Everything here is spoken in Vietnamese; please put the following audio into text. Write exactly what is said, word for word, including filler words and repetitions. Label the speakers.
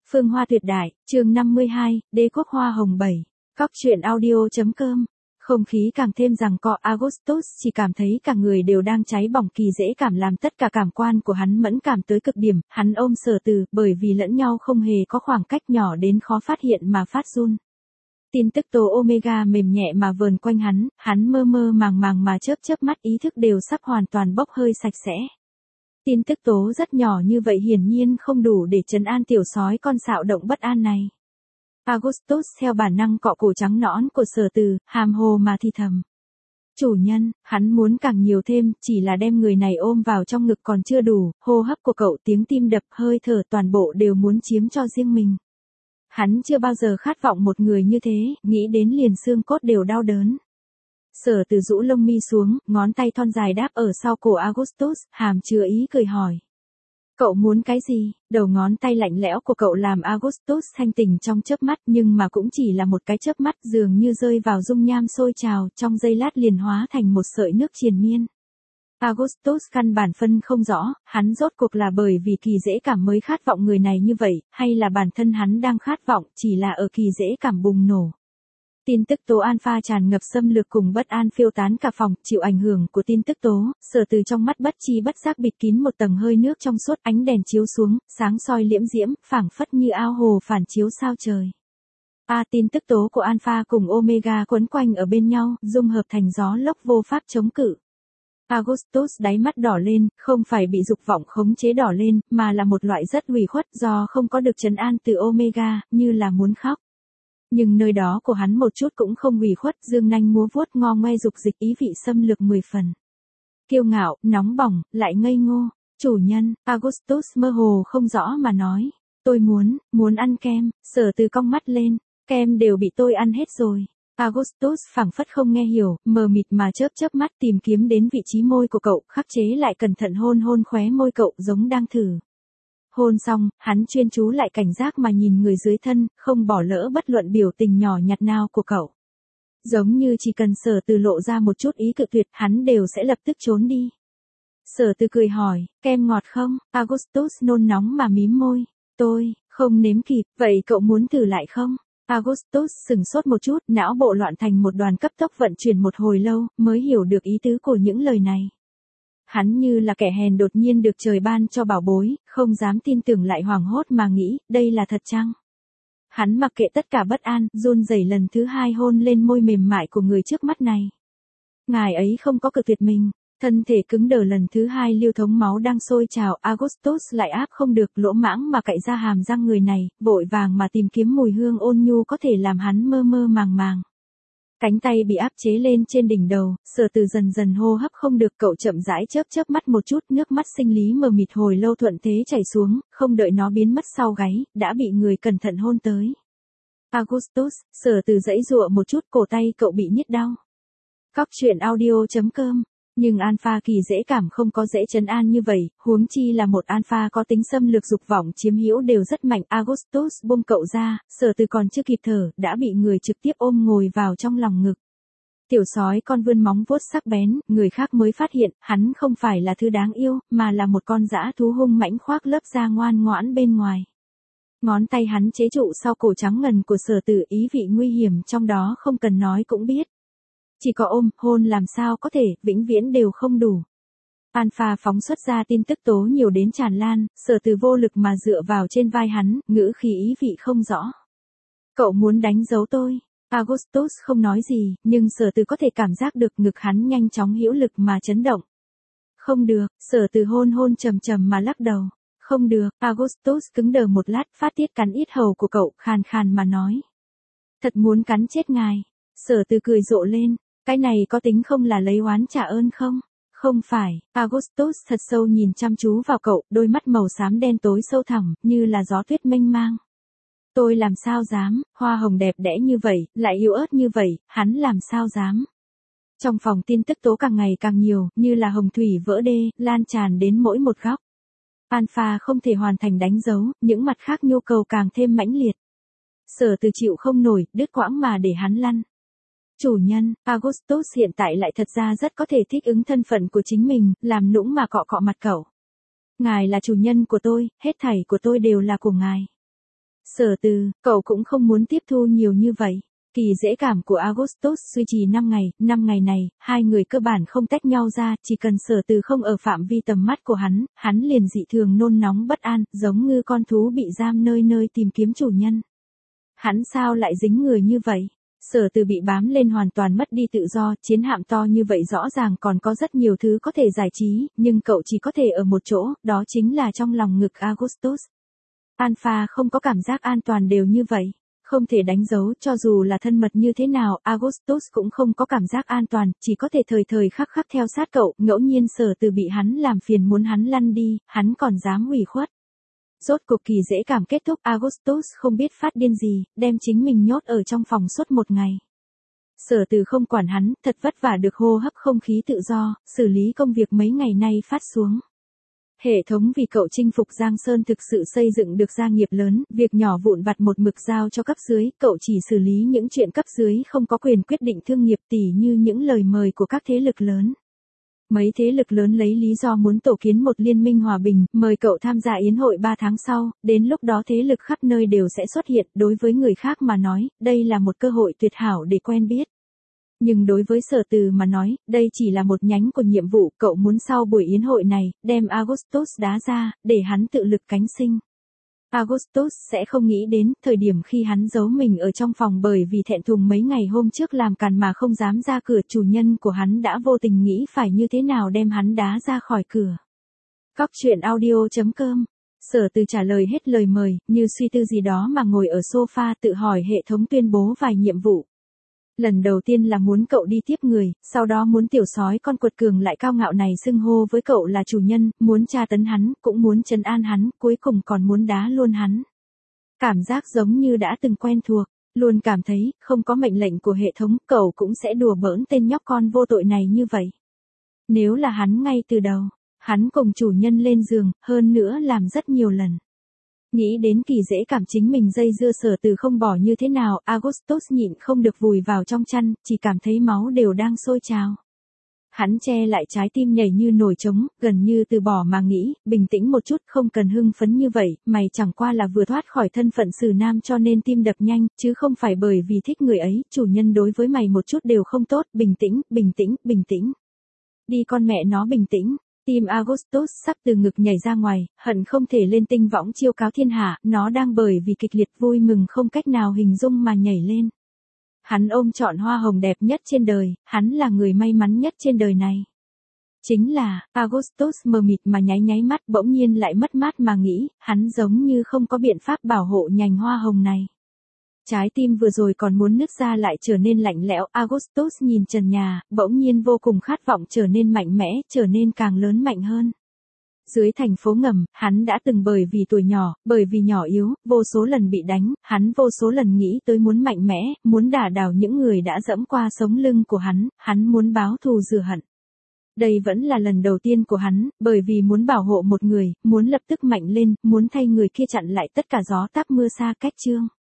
Speaker 1: Phương Hoa tuyệt đại, chương năm mươi hai, Đế quốc hoa hồng bảy. Cóc truyện audio.com. Không khí càng thêm rằng co. Augustus chỉ cảm thấy cả người đều đang cháy bỏng, kỳ dễ cảm làm tất cả cảm quan của hắn mẫn cảm tới cực điểm. Hắn ôm Sở Từ, bởi vì lẫn nhau không hề có khoảng cách nhỏ đến khó phát hiện mà phát run. Tin tức tố Omega mềm nhẹ mà vờn quanh hắn, hắn mơ mơ màng màng mà chớp chớp mắt, ý thức đều sắp hoàn toàn bốc hơi sạch sẽ. Tin tức tố rất nhỏ như vậy hiển nhiên không đủ để trấn an tiểu sói con xạo động bất an này. Augustus theo bản năng cọ cổ trắng nõn của Sở Từ, hàm hồ mà thì thầm. Chủ nhân, hắn muốn càng nhiều thêm, chỉ là đem người này ôm vào trong ngực còn chưa đủ, hô hấp của cậu, tiếng tim đập, hơi thở toàn bộ đều muốn chiếm cho riêng mình. Hắn chưa bao giờ khát vọng một người như thế, nghĩ đến liền xương cốt đều đau đớn. Sở Từ rũ lông mi xuống, ngón tay thon dài đáp ở sau cổ Augustus, hàm chứa ý cười hỏi. Cậu muốn cái gì? Đầu ngón tay lạnh lẽo của cậu làm Augustus thanh tỉnh trong chớp mắt, nhưng mà cũng chỉ là một cái chớp mắt, dường như rơi vào dung nham sôi trào, trong giây lát liền hóa thành một sợi nước triền miên. Augustus căn bản phân không rõ, hắn rốt cuộc là bởi vì kỳ dễ cảm mới khát vọng người này như vậy, hay là bản thân hắn đang khát vọng, chỉ là ở kỳ dễ cảm bùng nổ. Tin tức tố alpha tràn ngập xâm lược cùng bất an phiêu tán cả phòng, chịu ảnh hưởng của tin tức tố, Sở Từ trong mắt bất chi bất giác bịt kín một tầng hơi nước trong suốt, ánh đèn chiếu xuống, sáng soi liễm diễm, phảng phất như ao hồ phản chiếu sao trời. A tin tức tố của alpha cùng omega quấn quanh ở bên nhau, dung hợp thành gió lốc vô pháp chống cự. Augustus đáy mắt đỏ lên, không phải bị dục vọng khống chế đỏ lên, mà là một loại rất ủy khuất do không có được trấn an từ omega, như là muốn khóc. Nhưng nơi đó của hắn một chút cũng không ủy khuất, dương nanh múa vuốt ngo ngoe dục dịch, ý vị xâm lược mười phần. Kiêu ngạo, nóng bỏng, lại ngây ngô. Chủ nhân, Augustus mơ hồ không rõ mà nói. Tôi muốn, muốn ăn kem. Sở Từ cong mắt lên. Kem đều bị tôi ăn hết rồi. Augustus phảng phất không nghe hiểu, mờ mịt mà chớp chớp mắt tìm kiếm đến vị trí môi của cậu, khắc chế lại cẩn thận hôn hôn khóe môi cậu giống đang thử. Hôn xong, hắn chuyên chú lại cảnh giác mà nhìn người dưới thân, không bỏ lỡ bất luận biểu tình nhỏ nhặt nào của cậu. Giống như chỉ cần Sở Từ lộ ra một chút ý cự tuyệt, hắn đều sẽ lập tức trốn đi. Sở Từ cười hỏi, kem ngọt không? Augustus nôn nóng mà mím môi. Tôi, không nếm kịp, vậy cậu muốn thử lại không? Augustus sừng sốt một chút, não bộ loạn thành một đoàn cấp tốc vận chuyển một hồi lâu, mới hiểu được ý tứ của những lời này. Hắn như là kẻ hèn đột nhiên được trời ban cho bảo bối, không dám tin tưởng lại hoảng hốt mà nghĩ, đây là thật chăng? Hắn mặc kệ tất cả bất an, run rẩy lần thứ hai hôn lên môi mềm mại của người trước mắt này. Ngài ấy không có cự tuyệt mình, thân thể cứng đờ lần thứ hai, lưu thống máu đang sôi trào, Augustus lại áp không được, lỗ mãng mà cạy ra hàm răng người này, vội vàng mà tìm kiếm mùi hương ôn nhu có thể làm hắn mơ mơ màng màng. Cánh tay bị áp chế lên trên đỉnh đầu, Sở Từ dần dần hô hấp không được, cậu chậm rãi chớp chớp mắt một chút, nước mắt sinh lý mờ mịt hồi lâu thuận thế chảy xuống, không đợi nó biến mất sau gáy, đã bị người cẩn thận hôn tới. Augustus, Sở Từ giãy giụa một chút, cổ tay cậu bị nhức đau. Cóc truyện audio.com. Nhưng alpha kỳ dễ cảm không có dễ trấn an như vậy, huống chi là một alpha có tính xâm lược dục vọng chiếm hữu đều rất mạnh. Augustus buông cậu ra, Sở Từ còn chưa kịp thở, đã bị người trực tiếp ôm ngồi vào trong lòng ngực. Tiểu sói con vươn móng vuốt sắc bén, người khác mới phát hiện, hắn không phải là thứ đáng yêu, mà là một con dã thú hung mãnh khoác lớp da ngoan ngoãn bên ngoài. Ngón tay hắn chế trụ sau cổ trắng ngần của Sở Từ, ý vị nguy hiểm trong đó không cần nói cũng biết. Chỉ có ôm, hôn làm sao có thể, vĩnh viễn đều không đủ. Alpha phóng xuất ra tin tức tố nhiều đến tràn lan, Sở Từ vô lực mà dựa vào trên vai hắn, ngữ khí ý vị không rõ. Cậu muốn đánh dấu tôi. Augustus không nói gì, nhưng Sở Từ có thể cảm giác được ngực hắn nhanh chóng hữu lực mà chấn động. Không được, Sở Từ hôn hôn trầm trầm mà lắc đầu. Không được, Augustus cứng đờ một lát, phát tiết cắn yết hầu của cậu, khàn khàn mà nói. Thật muốn cắn chết ngài. Sở Từ cười rộ lên. Cái này có tính không là lấy oán trả ơn không? Không phải. Augustus thật sâu nhìn chăm chú vào cậu, đôi mắt màu xám đen tối sâu thẳm, như là gió tuyết mênh mang. Tôi làm sao dám, hoa hồng đẹp đẽ như vậy, lại yếu ớt như vậy, hắn làm sao dám. Trong phòng tin tức tố càng ngày càng nhiều, như là hồng thủy vỡ đê, lan tràn đến mỗi một góc. Alpha không thể hoàn thành đánh dấu, những mặt khác nhu cầu càng thêm mãnh liệt. Sở Từ chịu không nổi, đứt quãng mà để hắn lăn. Chủ nhân, Augustus hiện tại lại thật ra rất có thể thích ứng thân phận của chính mình, làm nũng mà cọ cọ mặt cậu. Ngài là chủ nhân của tôi, hết thảy của tôi đều là của ngài. Sở Từ, cậu cũng không muốn tiếp thu nhiều như vậy. Kỳ dễ cảm của Augustus duy trì năm ngày, năm ngày này, hai người cơ bản không tách nhau ra, chỉ cần Sở Từ không ở phạm vi tầm mắt của hắn, hắn liền dị thường nôn nóng bất an, giống như con thú bị giam nơi nơi tìm kiếm chủ nhân. Hắn sao lại dính người như vậy? Sở Từ bị bám lên hoàn toàn mất đi tự do, chiến hạm to như vậy rõ ràng còn có rất nhiều thứ có thể giải trí, nhưng cậu chỉ có thể ở một chỗ, đó chính là trong lòng ngực Augustus. Alpha không có cảm giác an toàn đều như vậy. Không thể đánh dấu, cho dù là thân mật như thế nào, Augustus cũng không có cảm giác an toàn, chỉ có thể thời thời khắc khắc theo sát cậu, ngẫu nhiên Sở Từ bị hắn làm phiền muốn hắn lăn đi, hắn còn dám ủy khuất. Rốt cuộc kỳ dễ cảm kết thúc, Augustus không biết phát điên gì, đem chính mình nhốt ở trong phòng suốt một ngày. Sở Từ không quản hắn, thật vất vả được hô hấp không khí tự do, xử lý công việc mấy ngày nay phát xuống. Hệ thống vì cậu chinh phục Giang Sơn thực sự xây dựng được gia nghiệp lớn, việc nhỏ vụn vặt một mực giao cho cấp dưới, cậu chỉ xử lý những chuyện cấp dưới không có quyền quyết định thương nghiệp tỉ như những lời mời của các thế lực lớn. Mấy thế lực lớn lấy lý do muốn tổ kiến một liên minh hòa bình, mời cậu tham gia yến hội ba tháng sau, đến lúc đó thế lực khắp nơi đều sẽ xuất hiện, đối với người khác mà nói, đây là một cơ hội tuyệt hảo để quen biết. Nhưng đối với Sở Từ mà nói, đây chỉ là một nhánh của nhiệm vụ, cậu muốn sau buổi yến hội này, đem Augustus đá ra, để hắn tự lực cánh sinh. Augustus sẽ không nghĩ đến, thời điểm khi hắn giấu mình ở trong phòng bởi vì thẹn thùng mấy ngày hôm trước làm càn mà không dám ra cửa, chủ nhân của hắn đã vô tình nghĩ phải như thế nào đem hắn đá ra khỏi cửa. Cóc truyện audio chấm com. Sở Từ trả lời hết lời mời, như suy tư gì đó mà ngồi ở sofa tự hỏi hệ thống tuyên bố vài nhiệm vụ. Lần đầu tiên là muốn cậu đi tiếp người, sau đó muốn tiểu sói con quật cường lại cao ngạo này xưng hô với cậu là chủ nhân, muốn tra tấn hắn, cũng muốn trấn an hắn, cuối cùng còn muốn đá luôn hắn. Cảm giác giống như đã từng quen thuộc, luôn cảm thấy, không có mệnh lệnh của hệ thống, cậu cũng sẽ đùa bỡn tên nhóc con vô tội này như vậy. Nếu là hắn ngay từ đầu, hắn cùng chủ nhân lên giường, hơn nữa làm rất nhiều lần. Nghĩ đến kỳ dễ cảm chính mình dây dưa Sở Từ không bỏ như thế nào, Augustus nhịn không được vùi vào trong chăn, chỉ cảm thấy máu đều đang sôi trào. Hắn che lại trái tim nhảy như nổi trống, gần như từ bỏ mà nghĩ, bình tĩnh một chút, không cần hưng phấn như vậy, mày chẳng qua là vừa thoát khỏi thân phận xử nam cho nên tim đập nhanh, chứ không phải bởi vì thích người ấy, chủ nhân đối với mày một chút đều không tốt, bình tĩnh, bình tĩnh, bình tĩnh. Đi con mẹ nó bình tĩnh. Tim Augustus sắp từ ngực nhảy ra ngoài, hận không thể lên tinh võng chiêu cáo thiên hạ, nó đang bởi vì kịch liệt vui mừng không cách nào hình dung mà nhảy lên. Hắn ôm trọn hoa hồng đẹp nhất trên đời, hắn là người may mắn nhất trên đời này. Chính là, Augustus mờ mịt mà nháy nháy mắt bỗng nhiên lại mất mát mà nghĩ, hắn giống như không có biện pháp bảo hộ nhành hoa hồng này. Trái tim vừa rồi còn muốn nứt ra lại trở nên lạnh lẽo, Augustus nhìn trần nhà, bỗng nhiên vô cùng khát vọng trở nên mạnh mẽ, trở nên càng lớn mạnh hơn. Dưới thành phố ngầm, hắn đã từng bởi vì tuổi nhỏ, bởi vì nhỏ yếu, vô số lần bị đánh, hắn vô số lần nghĩ tới muốn mạnh mẽ, muốn đả đảo những người đã dẫm qua sống lưng của hắn, hắn muốn báo thù rửa hận. Đây vẫn là lần đầu tiên của hắn, bởi vì muốn bảo hộ một người, muốn lập tức mạnh lên, muốn thay người kia chặn lại tất cả gió táp mưa xa cách chương.